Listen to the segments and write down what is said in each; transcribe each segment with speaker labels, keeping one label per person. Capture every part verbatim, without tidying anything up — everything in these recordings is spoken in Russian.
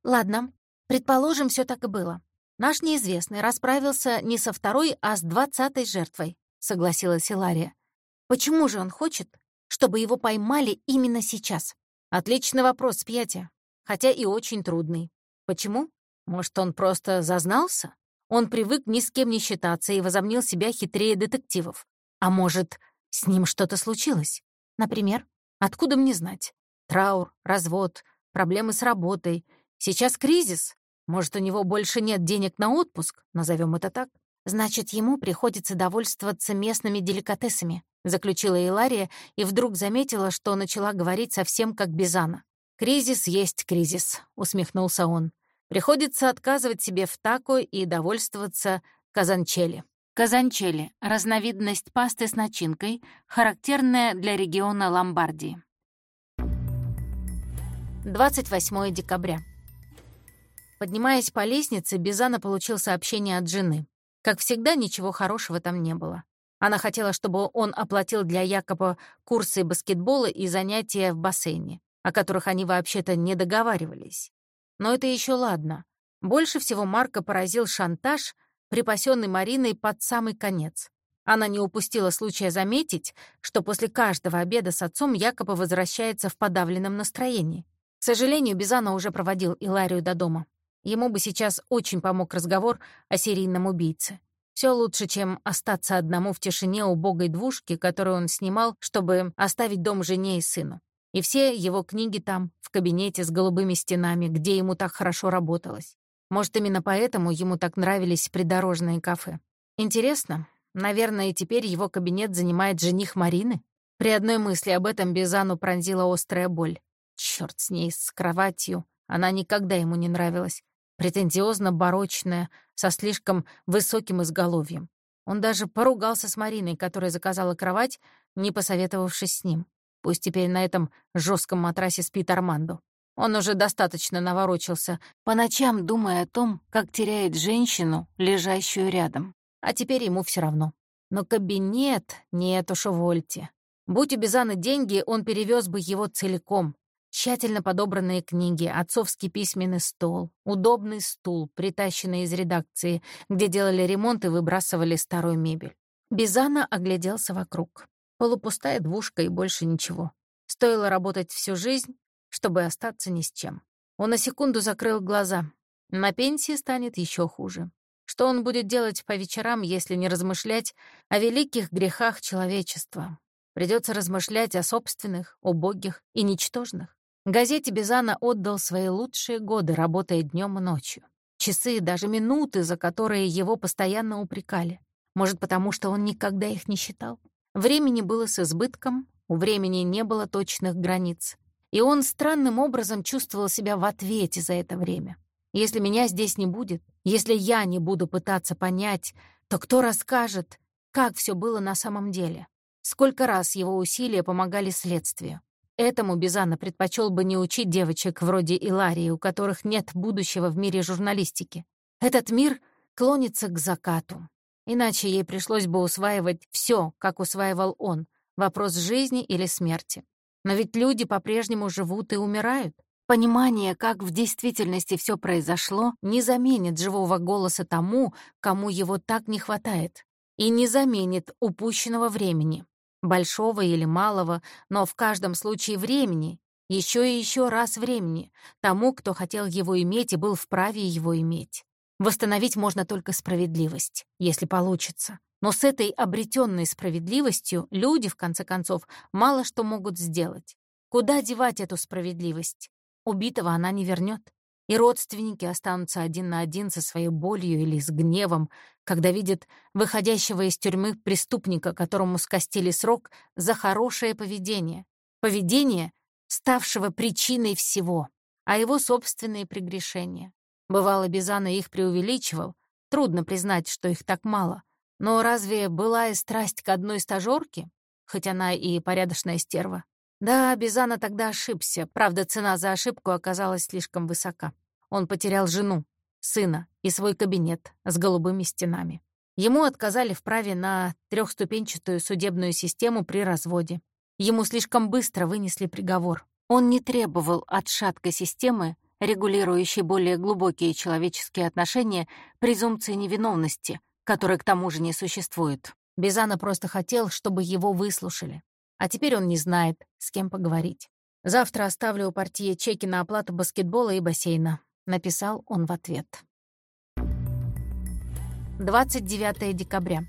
Speaker 1: Ладно, предположим, все так и было. Наш неизвестный расправился не со второй, а с двадцатой жертвой, согласилась Илария. Почему же он хочет, чтобы его поймали именно сейчас? Отличный вопрос, Пьятя, хотя и очень трудный. Почему? Может, он просто зазнался? Он привык ни с кем не считаться и возомнил себя хитрее детективов. А может, с ним что-то случилось? Например, откуда мне знать? Траур, развод, проблемы с работой. Сейчас кризис. Может, у него больше нет денег на отпуск, назовем это так. Значит, ему приходится довольствоваться местными деликатесами, заключила Илария и вдруг заметила, что начала говорить совсем как Бизана. «Кризис есть кризис», — усмехнулся он. «Приходится отказывать себе в тако и довольствоваться казанчели». Казанчели — разновидность пасты с начинкой, характерная для региона Ломбардии. двадцать восьмое декабря. Поднимаясь по лестнице, Бизана получил сообщение от жены. Как всегда, ничего хорошего там не было. Она хотела, чтобы он оплатил для Якоба курсы баскетбола и занятия в бассейне, о которых они вообще-то не договаривались. Но это еще ладно. Больше всего Марка поразил шантаж, припасенный Мариной под самый конец. Она не упустила случая заметить, что после каждого обеда с отцом Якоба возвращается в подавленном настроении. К сожалению, Бизана уже проводил Иларию до дома. Ему бы сейчас очень помог разговор о серийном убийце. Все лучше, чем остаться одному в тишине убогой двушки, которую он снимал, чтобы оставить дом жене и сыну. И все его книги там, в кабинете с голубыми стенами, где ему так хорошо работалось. Может, именно поэтому ему так нравились придорожные кафе. Интересно, наверное, и теперь его кабинет занимает жених Марины? При одной мысли об этом Бизану пронзила острая боль. Чёрт с ней, с кроватью. Она никогда ему не нравилась. Претенциозно-барочная, со слишком высоким изголовьем. Он даже поругался с Мариной, которая заказала кровать, не посоветовавшись с ним. Пусть теперь на этом жестком матрасе спит Армандо. Он уже достаточно наворочился, по ночам думая о том, как теряет женщину, лежащую рядом. А теперь ему все равно. Но кабинет — нет уж, увольте. Будь у Бизаны деньги, он перевез бы его целиком. Тщательно подобранные книги, отцовский письменный стол, удобный стул, притащенный из редакции, где делали ремонт и выбрасывали старую мебель. Бизана огляделся вокруг. Полупустая двушка и больше ничего. Стоило работать всю жизнь, чтобы остаться ни с чем. Он на секунду закрыл глаза. На пенсии станет еще хуже. Что он будет делать по вечерам, если не размышлять о великих грехах человечества? Придется размышлять о собственных, убогих и ничтожных. Газете Бизана отдал свои лучшие годы, работая днем и ночью. Часы, даже минуты, за которые его постоянно упрекали. Может, потому что он никогда их не считал? Времени было с избытком, у времени не было точных границ. И он странным образом чувствовал себя в ответе за это время. Если меня здесь не будет, если я не буду пытаться понять, то кто расскажет, как все было на самом деле? Сколько раз его усилия помогали следствию? Этому Бизана предпочел бы не учить девочек вроде Иларии, у которых нет будущего в мире журналистики. Этот мир клонится к закату. Иначе ей пришлось бы усваивать все, как усваивал он, вопрос жизни или смерти. Но ведь люди по-прежнему живут и умирают. Понимание, как в действительности все произошло, не заменит живого голоса тому, кому его так не хватает, и не заменит упущенного времени. Большого или малого, но в каждом случае времени, еще и еще раз времени, тому, кто хотел его иметь и был вправе его иметь. Восстановить можно только справедливость, если получится. Но с этой обретенной справедливостью люди, в конце концов, мало что могут сделать. Куда девать эту справедливость? Убитого она не вернет. И родственники останутся один на один со своей болью или с гневом, когда видят выходящего из тюрьмы преступника, которому скостили срок за хорошее поведение. Поведение, ставшего причиной всего, а его собственные прегрешения. Бывало, Бизана их преувеличивал. Трудно признать, что их так мало. Но разве былая страсть к одной стажёрке, хоть она и порядочная стерва? Да, Бизана тогда ошибся, правда, цена за ошибку оказалась слишком высока. Он потерял жену, сына и свой кабинет с голубыми стенами. Ему отказали в праве на трехступенчатую судебную систему при разводе. Ему слишком быстро вынесли приговор. Он не требовал от шаткой системы регулирующей более глубокие человеческие отношения, презумпции невиновности, которой к тому же не существует. Бизана просто хотел, чтобы его выслушали. А теперь он не знает, с кем поговорить. «Завтра оставлю у портье чеки на оплату баскетбола и бассейна», — написал он в ответ. двадцать девятое декабря.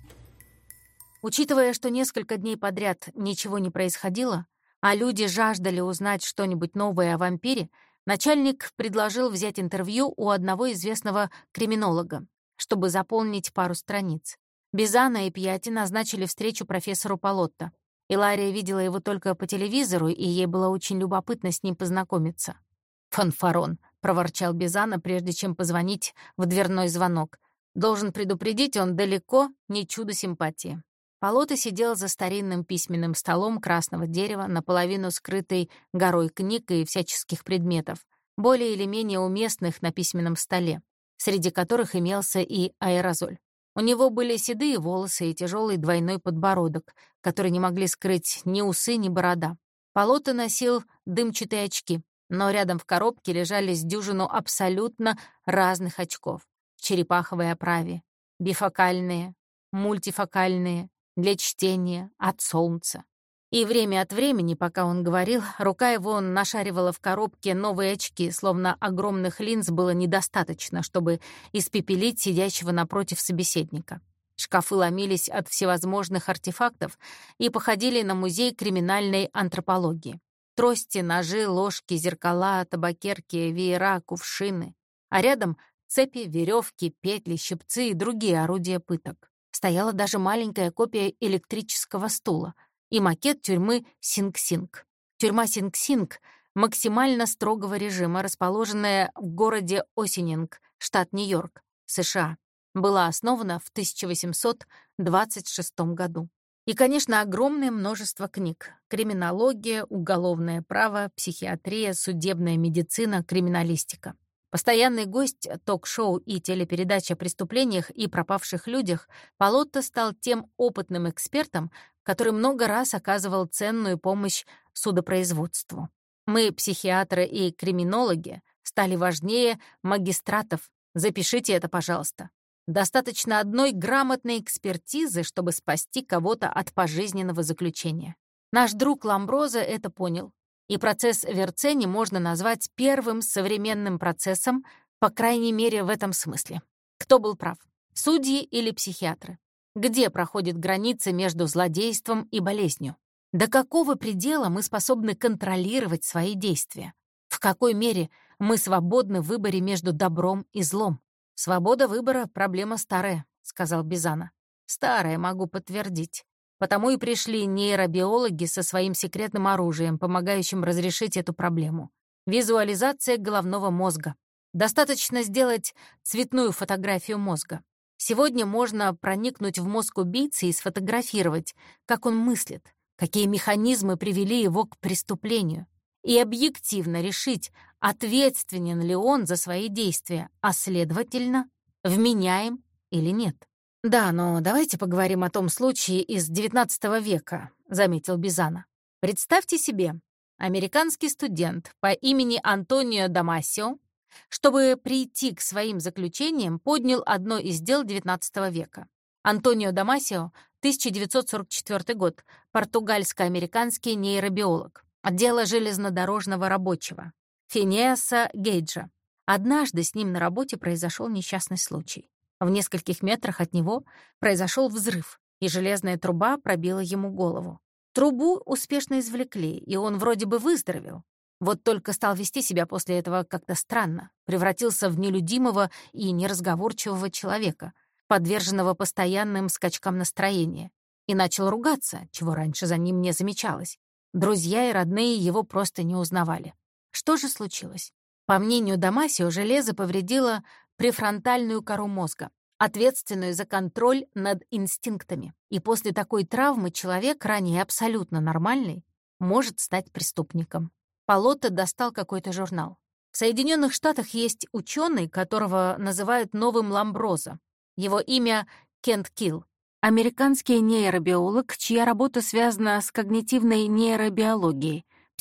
Speaker 1: Учитывая, что несколько дней подряд ничего не происходило, а люди жаждали узнать что-нибудь новое о вампире, начальник предложил взять интервью у одного известного криминолога, чтобы заполнить пару страниц. Бизана и Пьяти назначили встречу профессору Палотто. Илария видела его только по телевизору, и ей было очень любопытно с ним познакомиться. «Фанфарон», — проворчал Бизана, прежде чем позвонить в дверной звонок. «Должен предупредить, он далеко не чудо симпатии». Палотто сидел за старинным письменным столом красного дерева, наполовину скрытой горой книг и всяческих предметов, более или менее уместных на письменном столе, среди которых имелся и аэрозоль. У него были седые волосы и тяжелый двойной подбородок, который не могли скрыть ни усы, ни борода. Палотто носил дымчатые очки, но рядом в коробке лежали с дюжину абсолютно разных очков. В черепаховой оправе, бифокальные, мультифокальные, для чтения, от солнца. И время от времени, пока он говорил, рука его нашаривала в коробке новые очки, словно огромных линз было недостаточно, чтобы испепелить сидящего напротив собеседника. Шкафы ломились от всевозможных артефактов и походили на музей криминальной антропологии. Трости, ножи, ложки, зеркала, табакерки, веера, кувшины. А рядом цепи, веревки, петли, щипцы и другие орудия пыток. Стояла даже маленькая копия электрического стула и макет тюрьмы Синг-Синг. Тюрьма Синг-Синг максимально строгого режима, расположенная в городе Осининг, штат Нью-Йорк, США, была основана в тысяча восемьсот двадцать шестом году. И, конечно, огромное множество книг: криминология, уголовное право, психиатрия, судебная медицина, криминалистика. Постоянный гость ток-шоу и телепередач о преступлениях и пропавших людях, Палотто стал тем опытным экспертом, который много раз оказывал ценную помощь судопроизводству. Мы, психиатры и криминологи, стали важнее магистратов. Запишите это, пожалуйста. Достаточно одной грамотной экспертизы, чтобы спасти кого-то от пожизненного заключения. Наш друг Ламброзо это понял. И процесс Верцени можно назвать первым современным процессом, по крайней мере, в этом смысле. Кто был прав? Судьи или психиатры? Где проходит граница между злодейством и болезнью? До какого предела мы способны контролировать свои действия? В какой мере мы свободны в выборе между добром и злом? «Свобода выбора — проблема старая», — сказал Бизана. «Старая, могу подтвердить. Потому и пришли нейробиологи со своим секретным оружием, помогающим разрешить эту проблему. Визуализация головного мозга. Достаточно сделать цветную фотографию мозга. Сегодня можно проникнуть в мозг убийцы и сфотографировать, как он мыслит, какие механизмы привели его к преступлению, и объективно решить, ответственен ли он за свои действия, а, следовательно, вменяем или нет. «Да, но давайте поговорим о том случае из девятнадцатого века», — заметил Бизана. «Представьте себе, американский студент по имени Антонио Дамасио, чтобы прийти к своим заключениям, поднял одно из дел девятнадцатого века. Антонио Дамасио, тысяча девятьсот сорок четвёртый год, португальско-американский нейробиолог. Дело железнодорожного рабочего Финеаса Гейджа. Однажды с ним на работе произошел несчастный случай. В нескольких метрах от него произошел взрыв, и железная труба пробила ему голову. Трубу успешно извлекли, и он вроде бы выздоровел. Вот только стал вести себя после этого как-то странно, превратился в нелюдимого и неразговорчивого человека, подверженного постоянным скачкам настроения, и начал ругаться, чего раньше за ним не замечалось. Друзья и родные его просто не узнавали. Что же случилось? По мнению Дамасио, железо повредило префронтальную кору мозга, ответственную за контроль над инстинктами. И после такой травмы человек, ранее абсолютно нормальный, может стать преступником. Палотто достал какой-то журнал. В Соединенных Штатах есть ученый, которого называют новым Ламброзо. Его имя Кент Килл. Американский нейробиолог, чья работа связана с когнитивной нейробиологией,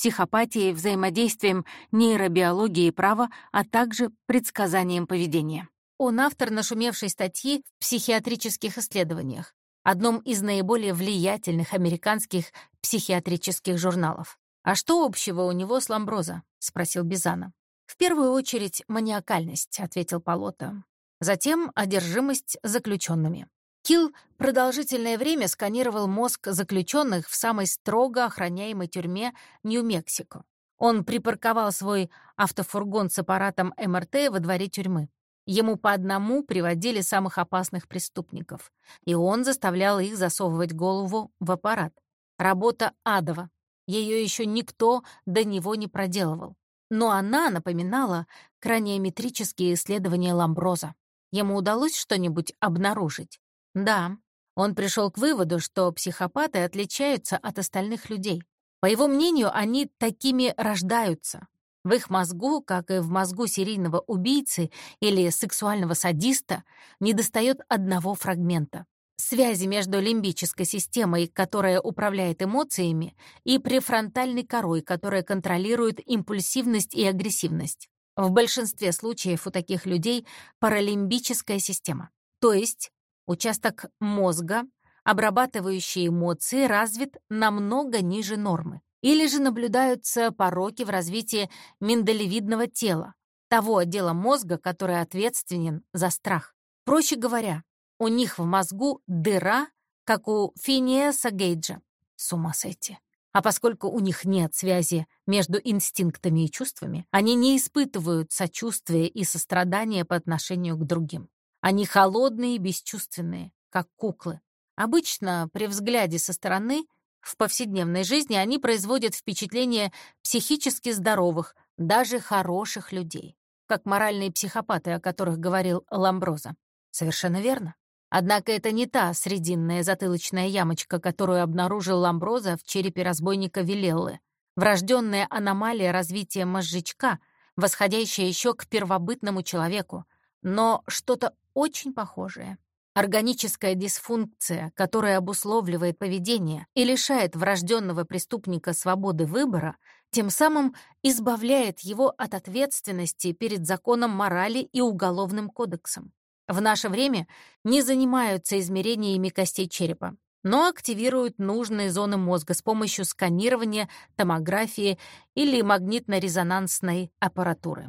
Speaker 1: психопатией, взаимодействием нейробиологии и права, а также предсказанием поведения. Он автор нашумевшей статьи в психиатрических исследованиях, одном из наиболее влиятельных американских психиатрических журналов. «А что общего у него с Ламброзо?» — спросил Бизано. «В первую очередь маниакальность», — ответил Палотто. Затем одержимость заключенными. Килл продолжительное время сканировал мозг заключенных в самой строго охраняемой тюрьме Нью-Мексико. Он припарковал свой автофургон с аппаратом эм эр тэ во дворе тюрьмы. Ему по одному приводили самых опасных преступников, и он заставлял их засовывать голову в аппарат. Работа адова. Ее еще никто до него не проделывал. Но она напоминала краниометрические исследования Ламброзо. Ему удалось что-нибудь обнаружить? Да. Он пришел к выводу, что психопаты отличаются от остальных людей. По его мнению, они такими рождаются. В их мозгу, как и в мозгу серийного убийцы или сексуального садиста, недостает одного фрагмента — связи между лимбической системой, которая управляет эмоциями, и префронтальной корой, которая контролирует импульсивность и агрессивность. В большинстве случаев у таких людей паралимбическая система, то есть участок мозга, обрабатывающий эмоции, развит намного ниже нормы. Или же наблюдаются пороки в развитии миндалевидного тела, того отдела мозга, который ответственен за страх. Проще говоря, у них в мозгу дыра, как у Финиэса Гейджа. С ума сойти. А поскольку у них нет связи между инстинктами и чувствами, они не испытывают сочувствия и сострадания по отношению к другим. Они холодные и бесчувственные, как куклы. Обычно при взгляде со стороны в повседневной жизни они производят впечатление психически здоровых, даже хороших людей, как моральные психопаты, о которых говорил Ламброзо. Совершенно верно. Однако это не та срединная затылочная ямочка, которую обнаружил Ламброзо в черепе разбойника Вилеллы, врожденная аномалия развития мозжечка, восходящая еще к первобытному человеку, но что-то очень похожее. Органическая дисфункция, которая обусловливает поведение и лишает врожденного преступника свободы выбора, тем самым избавляет его от ответственности перед законом морали и уголовным кодексом. В наше время не занимаются измерениями костей черепа, но активируют нужные зоны мозга с помощью сканирования, томографии или магнитно-резонансной аппаратуры.